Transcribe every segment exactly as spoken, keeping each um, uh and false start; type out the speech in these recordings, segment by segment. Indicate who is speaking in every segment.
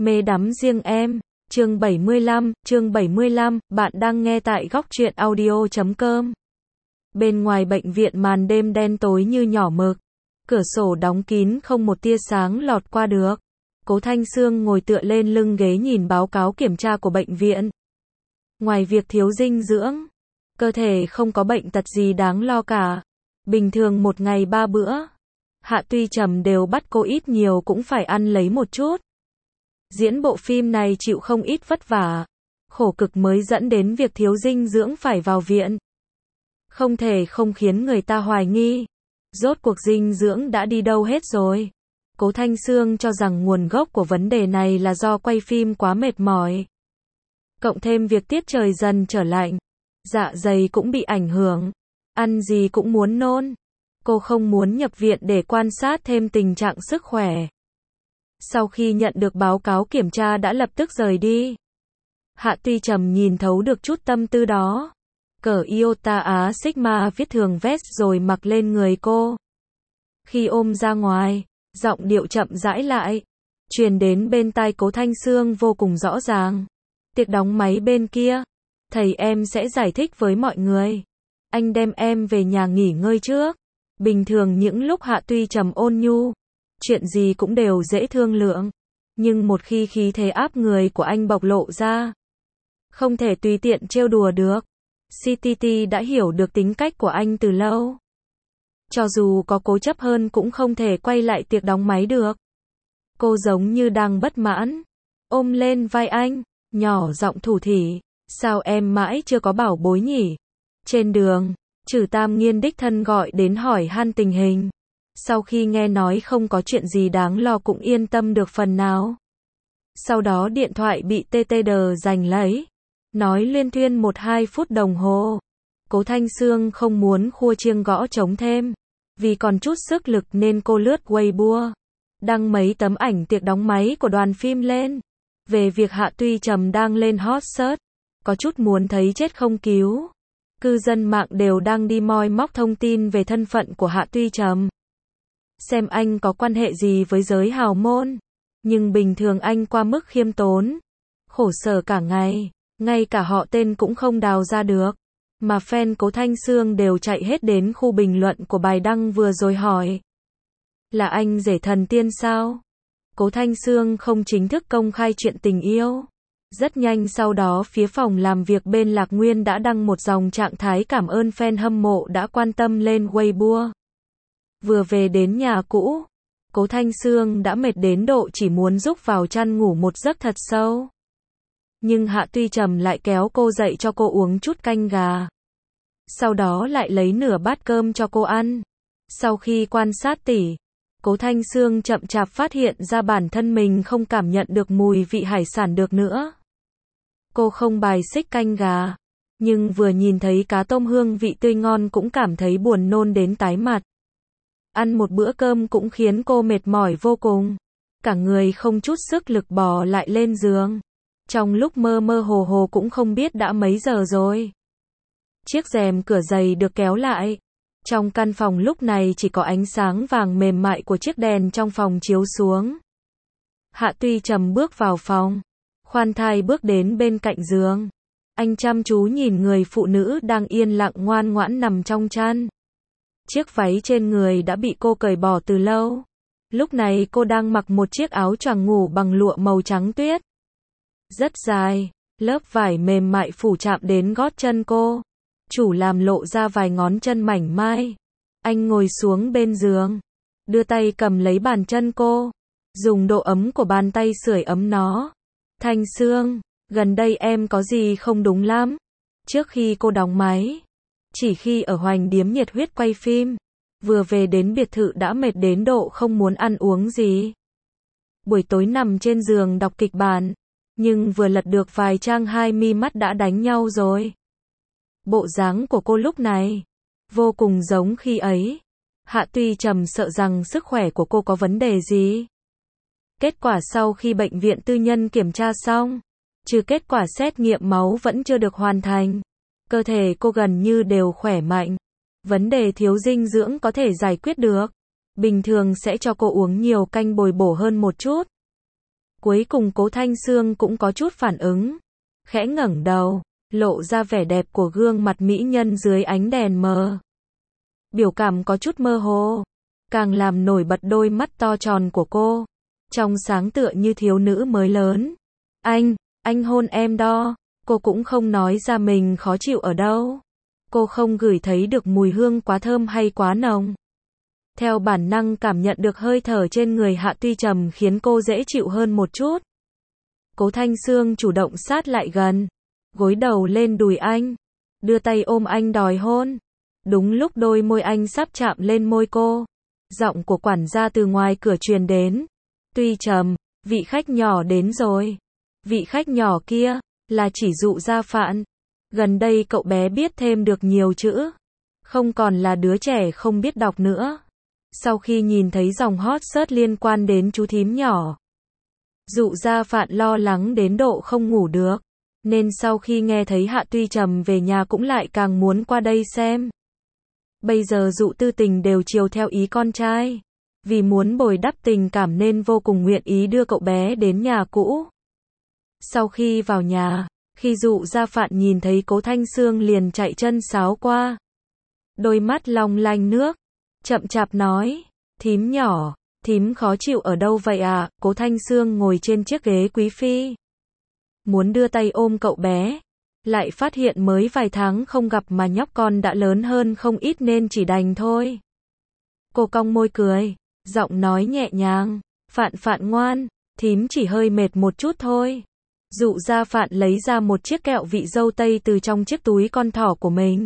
Speaker 1: Mê đắm riêng em, chương bảy mươi lăm, chương bảy mươi lăm, bạn đang nghe tại góc truyện audio chấm com. Bên ngoài bệnh viện màn đêm đen tối như nhỏ mực, cửa sổ đóng kín không một tia sáng lọt qua được. Cố Thanh Sương ngồi tựa lên lưng ghế nhìn báo cáo kiểm tra của bệnh viện. Ngoài việc thiếu dinh dưỡng, cơ thể không có bệnh tật gì đáng lo cả. Bình thường một ngày ba bữa, Hạ Tuy Trầm đều bắt cô ít nhiều cũng phải ăn lấy một chút. Diễn bộ phim này chịu không ít vất vả, khổ cực mới dẫn đến việc thiếu dinh dưỡng phải vào viện. Không thể không khiến người ta hoài nghi, rốt cuộc dinh dưỡng đã đi đâu hết rồi. Cố Thanh Sương cho rằng nguồn gốc của vấn đề này là do quay phim quá mệt mỏi. Cộng thêm việc tiết trời dần trở lạnh, dạ dày cũng bị ảnh hưởng, ăn gì cũng muốn nôn. Cô không muốn nhập viện để quan sát thêm tình trạng sức khỏe. Sau khi nhận được báo cáo kiểm tra đã lập tức rời đi. Hạ Tuy Trầm nhìn thấu được chút tâm tư đó. Cởi Iota Á Sigma viết thường vest rồi mặc lên người cô. Khi ôm ra ngoài, giọng điệu chậm rãi lại, truyền đến bên tai Cố Thanh Sương vô cùng rõ ràng. Tiệc đóng máy bên kia, thầy em sẽ giải thích với mọi người. Anh đem em về nhà nghỉ ngơi trước. Bình thường những lúc Hạ Tuy Trầm ôn nhu, chuyện gì cũng đều dễ thương lượng. Nhưng một khi khí thế áp người của anh bộc lộ ra, không thể tùy tiện trêu đùa được. xê tê tê đã hiểu được tính cách của anh từ lâu. Cho dù có cố chấp hơn cũng không thể quay lại tiệc đóng máy được. Cô giống như đang bất mãn, ôm lên vai anh, nhỏ giọng thủ thỉ, sao em mãi chưa có bảo bối nhỉ? Trên đường, Trử Tam Nghiên đích thân gọi đến hỏi han tình hình. Sau khi nghe nói không có chuyện gì đáng lo cũng yên tâm được phần nào. Sau đó điện thoại bị tê tê đờ giành lấy, nói liên thuyên một hai phút đồng hồ. Cố Thanh Sương không muốn khua chiêng gõ trống thêm, vì còn chút sức lực nên cô lướt Weibo, đăng mấy tấm ảnh tiệc đóng máy của đoàn phim lên. Về việc Hạ Tuy Trầm đang lên hot search, có chút muốn thấy chết không cứu. Cư dân mạng đều đang đi moi móc thông tin về thân phận của Hạ Tuy Trầm. Xem anh có quan hệ gì với giới hào môn. Nhưng bình thường anh qua mức khiêm tốn, khổ sở cả ngày, ngay cả họ tên cũng không đào ra được. Mà fan Cố Thanh Sương đều chạy hết đến khu bình luận của bài đăng vừa rồi hỏi, là anh rể thần tiên sao? Cố Thanh Sương không chính thức công khai chuyện tình yêu. Rất nhanh sau đó phía phòng làm việc bên Lạc Nguyên đã đăng một dòng trạng thái cảm ơn fan hâm mộ đã quan tâm lên Weibo. Vừa về đến nhà cũ, Cố Thanh Sương đã mệt đến độ chỉ muốn rúc vào chăn ngủ một giấc thật sâu. Nhưng Hạ Tuy Trầm lại kéo cô dậy cho cô uống chút canh gà. Sau đó lại lấy nửa bát cơm cho cô ăn. Sau khi quan sát tỉ, Cố Thanh Sương chậm chạp phát hiện ra bản thân mình không cảm nhận được mùi vị hải sản được nữa. Cô không bài xích canh gà, nhưng vừa nhìn thấy cá tôm hương vị tươi ngon cũng cảm thấy buồn nôn đến tái mặt. Ăn một bữa cơm cũng khiến cô mệt mỏi vô cùng. Cả người không chút sức lực bò lại lên giường. Trong lúc mơ mơ hồ hồ cũng không biết đã mấy giờ rồi. Chiếc rèm cửa dày được kéo lại. Trong căn phòng lúc này chỉ có ánh sáng vàng mềm mại của chiếc đèn trong phòng chiếu xuống. Hạ Tuy Trầm bước vào phòng, khoan thai bước đến bên cạnh giường. Anh chăm chú nhìn người phụ nữ đang yên lặng ngoan ngoãn nằm trong chăn. Chiếc váy trên người đã bị cô cởi bỏ từ lâu. Lúc này cô đang mặc một chiếc áo choàng ngủ bằng lụa màu trắng tuyết. Rất dài, lớp vải mềm mại phủ chạm đến gót chân cô. Chủ làm lộ ra vài ngón chân mảnh mai. Anh ngồi xuống bên giường, đưa tay cầm lấy bàn chân cô, dùng độ ấm của bàn tay sưởi ấm nó. Thanh Sương, gần đây em có gì không đúng lắm? Trước khi cô đóng máy, chỉ khi ở Hoành Điếm nhiệt huyết quay phim, vừa về đến biệt thự đã mệt đến độ không muốn ăn uống gì. Buổi tối nằm trên giường đọc kịch bản, nhưng vừa lật được vài trang hai mi mắt đã đánh nhau rồi. Bộ dáng của cô lúc này vô cùng giống khi ấy. Hạ Tuy Trầm sợ rằng sức khỏe của cô có vấn đề gì. Kết quả sau khi bệnh viện tư nhân kiểm tra xong, trừ kết quả xét nghiệm máu vẫn chưa được hoàn thành, cơ thể cô gần như đều khỏe mạnh. Vấn đề thiếu dinh dưỡng có thể giải quyết được. Bình thường sẽ cho cô uống nhiều canh bồi bổ hơn một chút. Cuối cùng Cố Thanh Sương cũng có chút phản ứng. Khẽ ngẩng đầu, lộ ra vẻ đẹp của gương mặt mỹ nhân dưới ánh đèn mờ. Biểu cảm có chút mơ hồ, càng làm nổi bật đôi mắt to tròn của cô. Trong sáng tựa như thiếu nữ mới lớn. Anh, anh hôn em đó. Cô cũng không nói ra mình khó chịu ở đâu. Cô không gửi thấy được mùi hương quá thơm hay quá nồng. Theo bản năng cảm nhận được hơi thở trên người Hạ Tuy Trầm khiến cô dễ chịu hơn một chút. Cố Thanh Sương chủ động sát lại gần, gối đầu lên đùi anh, đưa tay ôm anh đòi hôn. Đúng lúc đôi môi anh sắp chạm lên môi cô, giọng của quản gia từ ngoài cửa truyền đến. Tuy Trầm, vị khách nhỏ đến rồi. Vị khách nhỏ kia, là chỉ Dụ Gia Phạn. Gần đây cậu bé biết thêm được nhiều chữ, không còn là đứa trẻ không biết đọc nữa. Sau khi nhìn thấy dòng hot search liên quan đến chú thím nhỏ, Dụ Gia Phạn lo lắng đến độ không ngủ được, nên sau khi nghe thấy Hạ Tuy Trầm về nhà cũng lại càng muốn qua đây xem. Bây giờ Dụ Tư Tình đều chiều theo ý con trai, vì muốn bồi đắp tình cảm nên vô cùng nguyện ý đưa cậu bé đến nhà cũ. Sau khi vào nhà, khi Dụ Gia Phạn nhìn thấy Cố Thanh Sương liền chạy chân sáo qua. Đôi mắt long lanh nước, chậm chạp nói, thím nhỏ, thím khó chịu ở đâu vậy à? Cố Thanh Sương ngồi trên chiếc ghế quý phi, muốn đưa tay ôm cậu bé, lại phát hiện mới vài tháng không gặp mà nhóc con đã lớn hơn không ít nên chỉ đành thôi. Cô cong môi cười, giọng nói nhẹ nhàng, Phạn Phạn ngoan, thím chỉ hơi mệt một chút thôi. Dụ Gia Phạn lấy ra một chiếc kẹo vị dâu tây từ trong chiếc túi con thỏ của mình.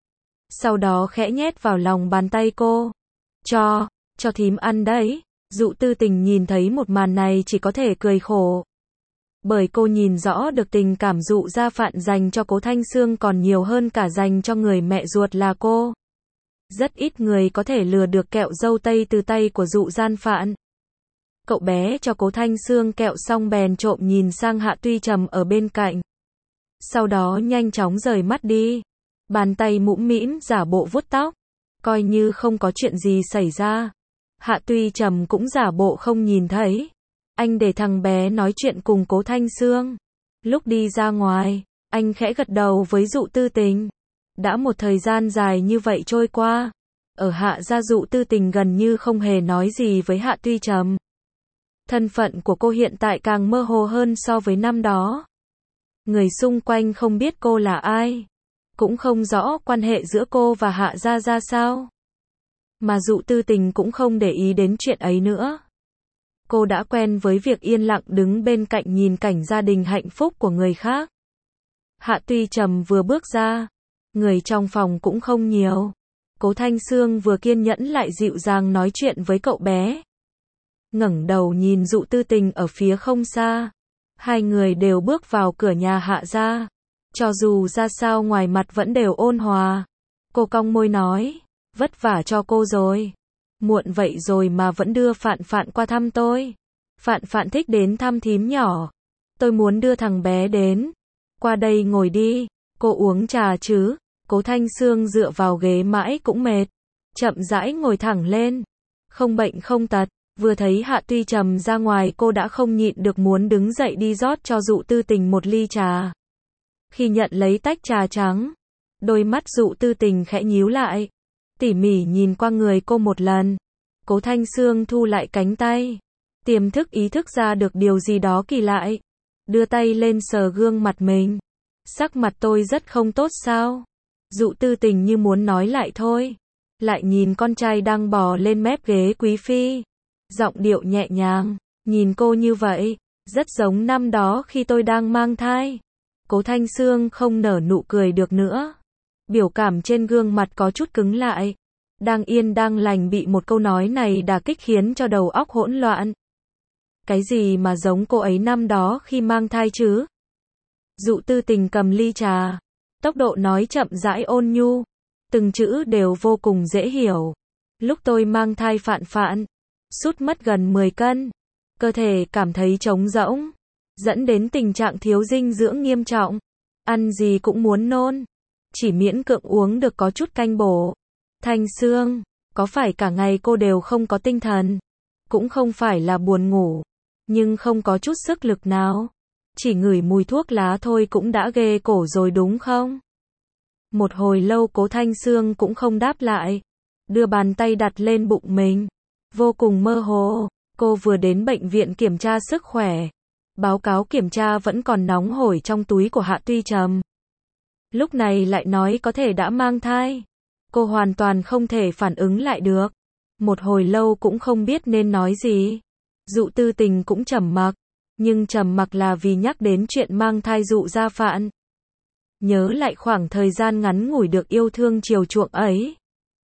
Speaker 1: Sau đó khẽ nhét vào lòng bàn tay cô. Cho, cho thím ăn đấy. Dụ Tư Tình nhìn thấy một màn này chỉ có thể cười khổ. Bởi cô nhìn rõ được tình cảm Dụ Gia Phạn dành cho Cố Thanh Sương còn nhiều hơn cả dành cho người mẹ ruột là cô. Rất ít người có thể lừa được kẹo dâu tây từ tay của Dụ Gia Phạn. Cậu bé cho Cố Thanh Sương kẹo xong bèn trộm nhìn sang Hạ Tuy Trầm ở bên cạnh. Sau đó nhanh chóng rời mắt đi. Bàn tay mũm mĩm giả bộ vuốt tóc, coi như không có chuyện gì xảy ra. Hạ Tuy Trầm cũng giả bộ không nhìn thấy. Anh để thằng bé nói chuyện cùng Cố Thanh Sương. Lúc đi ra ngoài, anh khẽ gật đầu với Dụ Tư Tình. Đã một thời gian dài như vậy trôi qua, ở Hạ gia Dụ Tư Tình gần như không hề nói gì với Hạ Tuy Trầm. Thân phận của cô hiện tại càng mơ hồ hơn so với năm đó. Người xung quanh không biết cô là ai, cũng không rõ quan hệ giữa cô và Hạ gia ra sao. Mà Dụ Tư Tình cũng không để ý đến chuyện ấy nữa. Cô đã quen với việc yên lặng đứng bên cạnh nhìn cảnh gia đình hạnh phúc của người khác. Hạ Tuy Trầm vừa bước ra, người trong phòng cũng không nhiều. Cố Thanh Sương vừa kiên nhẫn lại dịu dàng nói chuyện với cậu bé. Ngẩng đầu nhìn Dụ Tư Tình ở phía không xa. Hai người đều bước vào cửa nhà Hạ gia. Cho dù ra sao ngoài mặt vẫn đều ôn hòa. Cô cong môi nói, vất vả cho cô rồi. Muộn vậy rồi mà vẫn đưa Phạn Phạn qua thăm tôi. Phạn Phạn thích đến thăm thím nhỏ. Tôi muốn đưa thằng bé đến. Qua đây ngồi đi, cô uống trà chứ. Cố Thanh Sương dựa vào ghế mãi cũng mệt. Chậm rãi ngồi thẳng lên. Không bệnh không tật. Vừa thấy Hạ Tuy Trầm ra ngoài cô đã không nhịn được muốn đứng dậy đi rót cho Dụ Tư Tình một ly trà. Khi nhận lấy tách trà trắng, đôi mắt Dụ Tư Tình khẽ nhíu lại, tỉ mỉ nhìn qua người cô một lần. Cố Thanh Sương thu lại cánh tay, tiềm thức ý thức ra được điều gì đó kỳ lạ, đưa tay lên sờ gương mặt mình. Sắc mặt tôi rất không tốt sao? Dụ Tư Tình như muốn nói lại thôi, lại nhìn con trai đang bò lên mép ghế quý phi, giọng điệu nhẹ nhàng, nhìn cô như vậy, rất giống năm đó khi tôi đang mang thai. Cố Thanh Sương không nở nụ cười được nữa. Biểu cảm trên gương mặt có chút cứng lại. Đang yên đang lành bị một câu nói này đả kích khiến cho đầu óc hỗn loạn. Cái gì mà giống cô ấy năm đó khi mang thai chứ? Dụ Tư Tình cầm ly trà, tốc độ nói chậm rãi ôn nhu, từng chữ đều vô cùng dễ hiểu. Lúc tôi mang thai Phạn Phạn, sút mất gần mười cân, cơ thể cảm thấy trống rỗng, dẫn đến tình trạng thiếu dinh dưỡng nghiêm trọng, ăn gì cũng muốn nôn, chỉ miễn cưỡng uống được có chút canh bổ. Thanh Sương, có phải cả ngày cô đều không có tinh thần, cũng không phải là buồn ngủ, nhưng không có chút sức lực nào. Chỉ ngửi mùi thuốc lá thôi cũng đã ghê cổ rồi đúng không? Một hồi lâu Cố Thanh Sương cũng không đáp lại, đưa bàn tay đặt lên bụng mình, vô cùng mơ hồ. Cô vừa đến bệnh viện kiểm tra sức khỏe, báo cáo kiểm tra vẫn còn nóng hổi trong túi của Hạ Tuy Trầm. Lúc này lại nói có thể đã mang thai. Cô hoàn toàn không thể phản ứng lại được. Một hồi lâu cũng không biết nên nói gì. Dụ Tư Tình cũng trầm mặc, nhưng trầm mặc là vì nhắc đến chuyện mang thai Dụ Gia Phạn. Nhớ lại khoảng thời gian ngắn ngủi được yêu thương chiều chuộng ấy.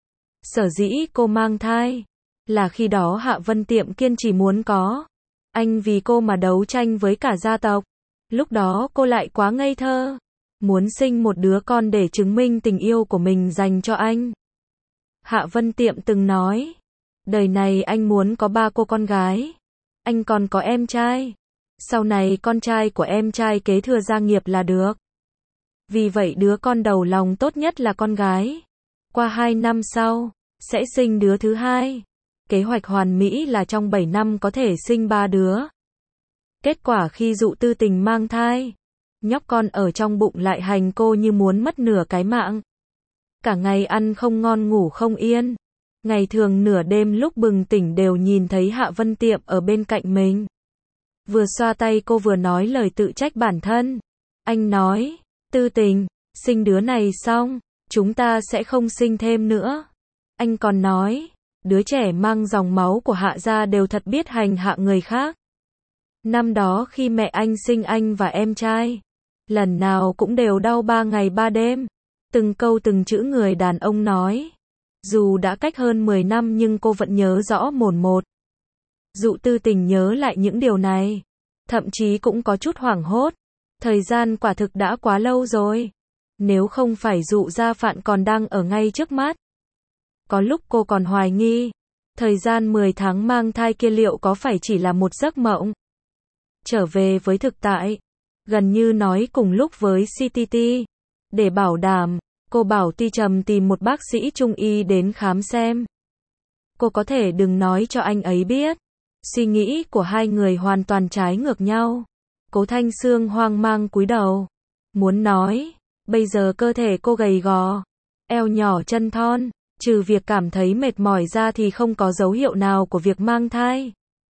Speaker 1: Sở dĩ cô mang thai, là khi đó Hạ Vân Tiệm kiên trì muốn có anh vì cô mà đấu tranh với cả gia tộc. Lúc đó cô lại quá ngây thơ, muốn sinh một đứa con để chứng minh tình yêu của mình dành cho anh. Hạ Vân Tiệm từng nói, đời này anh muốn có ba cô con gái, anh còn có em trai. Sau này con trai của em trai kế thừa gia nghiệp là được. Vì vậy đứa con đầu lòng tốt nhất là con gái. Qua hai năm sau, sẽ sinh đứa thứ hai. Kế hoạch hoàn mỹ là trong bảy năm có thể sinh ba đứa. Kết quả khi Dụ Tư Tình mang thai, nhóc con ở trong bụng lại hành cô như muốn mất nửa cái mạng. Cả ngày ăn không ngon ngủ không yên. Ngày thường nửa đêm lúc bừng tỉnh đều nhìn thấy Hạ Vân Tiệm ở bên cạnh mình. Vừa xoa tay cô vừa nói lời tự trách bản thân. Anh nói, Tư Tình, sinh đứa này xong, chúng ta sẽ không sinh thêm nữa. Anh còn nói, đứa trẻ mang dòng máu của Hạ gia đều thật biết hành hạ người khác. Năm đó khi mẹ anh sinh anh và em trai, lần nào cũng đều đau ba ngày ba đêm. Từng câu từng chữ người đàn ông nói. Dù đã cách hơn mười năm nhưng cô vẫn nhớ rõ mồn một. Dụ Tư Tình nhớ lại những điều này, thậm chí cũng có chút hoảng hốt. Thời gian quả thực đã quá lâu rồi. Nếu không phải Dụ Gia Phạn còn đang ở ngay trước mắt. Có lúc cô còn hoài nghi, thời gian mười tháng mang thai kia liệu có phải chỉ là một giấc mộng. Trở về với thực tại, gần như nói cùng lúc với xê tê tê. Để bảo đảm, cô bảo Tuy Trầm tìm một bác sĩ trung y đến khám xem. Cô có thể đừng nói cho anh ấy biết. Suy nghĩ của hai người hoàn toàn trái ngược nhau. Cố Thanh Sương hoang mang cúi đầu. Muốn nói, bây giờ cơ thể cô gầy gò, eo nhỏ chân thon, trừ việc cảm thấy mệt mỏi ra thì không có dấu hiệu nào của việc mang thai.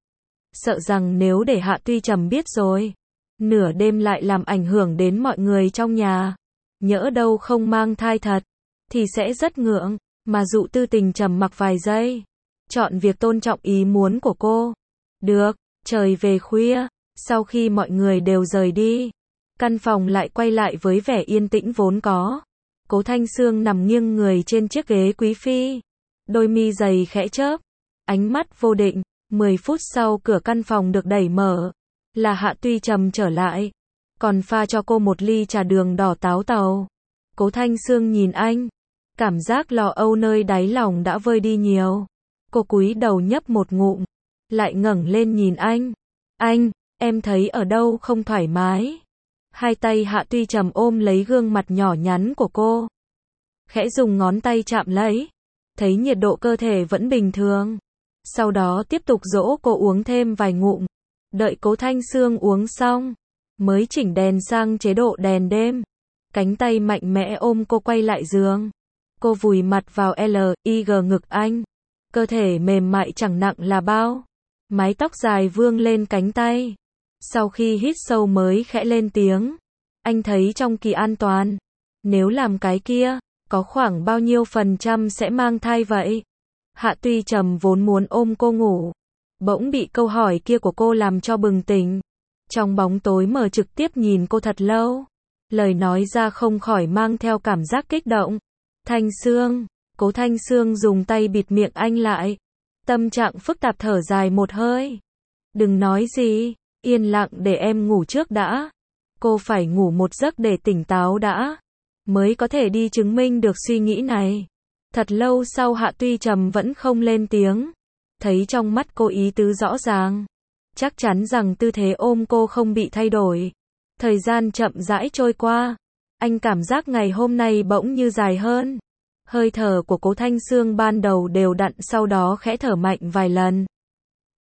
Speaker 1: Sợ rằng nếu để Hạ Tuy Trầm biết rồi, nửa đêm lại làm ảnh hưởng đến mọi người trong nhà, nhỡ đâu không mang thai thật, thì sẽ rất ngượng. Mà Dụ Tư Tình trầm mặc vài giây, chọn việc tôn trọng ý muốn của cô. Được, trời về khuya, sau khi mọi người đều rời đi, căn phòng lại quay lại với vẻ yên tĩnh vốn có. Cố Thanh Sương nằm nghiêng người trên chiếc ghế quý phi, đôi mi dày khẽ chớp, ánh mắt vô định. Mười phút sau cửa căn phòng được đẩy mở, là Hạ Tuy Trầm trở lại, còn pha cho cô một ly trà đường đỏ táo tàu. Cố Thanh Sương nhìn anh, cảm giác lo âu nơi đáy lòng đã vơi đi nhiều. Cô cúi đầu nhấp một ngụm, lại ngẩng lên nhìn anh. Anh, em thấy ở đâu không thoải mái? Hai tay Hạ Tuy Trầm ôm lấy gương mặt nhỏ nhắn của cô, khẽ dùng ngón tay chạm lấy, thấy nhiệt độ cơ thể vẫn bình thường. Sau đó tiếp tục dỗ cô uống thêm vài ngụm. Đợi Cố Thanh Sương uống xong, mới chỉnh đèn sang chế độ đèn đêm. Cánh tay mạnh mẽ ôm cô quay lại giường. Cô vùi mặt vào L I G ngực anh. Cơ thể mềm mại chẳng nặng là bao. Mái tóc dài vương lên cánh tay. Sau khi hít sâu mới khẽ lên tiếng. Anh thấy trong kỳ an toàn, nếu làm cái kia, có khoảng bao nhiêu phần trăm sẽ mang thai vậy? Hạ Tuy Trầm vốn muốn ôm cô ngủ, bỗng bị câu hỏi kia của cô làm cho bừng tỉnh. Trong bóng tối mờ trực tiếp nhìn cô thật lâu, lời nói ra không khỏi mang theo cảm giác kích động. Thanh Sương, Cố Thanh Sương dùng tay bịt miệng anh lại, tâm trạng phức tạp thở dài một hơi. Đừng nói gì, yên lặng để em ngủ trước đã. Cô phải ngủ một giấc để tỉnh táo đã, mới có thể đi chứng minh được suy nghĩ này. Thật lâu sau Hạ Tuy Trầm vẫn không lên tiếng. Thấy trong mắt cô ý tứ rõ ràng, chắc chắn rằng tư thế ôm cô không bị thay đổi. Thời gian chậm rãi trôi qua, anh cảm giác ngày hôm nay bỗng như dài hơn. Hơi thở của Cố Thanh Sương ban đầu đều đặn, sau đó khẽ thở mạnh vài lần.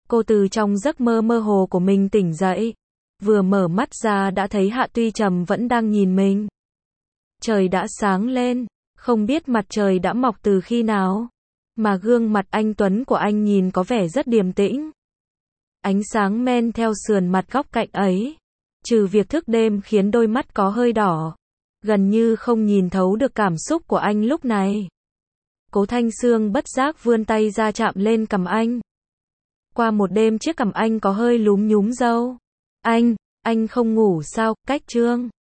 Speaker 1: Cô từ trong giấc mơ mơ hồ của mình tỉnh dậy. Vừa mở mắt ra đã thấy Hạ Tuy Trầm vẫn đang nhìn mình. Trời đã sáng lên, không biết mặt trời đã mọc từ khi nào, mà gương mặt anh tuấn của anh nhìn có vẻ rất điềm tĩnh. Ánh sáng men theo sườn mặt góc cạnh ấy, trừ việc thức đêm khiến đôi mắt có hơi đỏ, gần như không nhìn thấu được cảm xúc của anh lúc này. Cố Thanh Sương bất giác vươn tay ra chạm lên cằm anh. Qua một đêm chiếc cằm anh có hơi lúm nhúm râu. Anh, anh không ngủ sao, Cách Trương?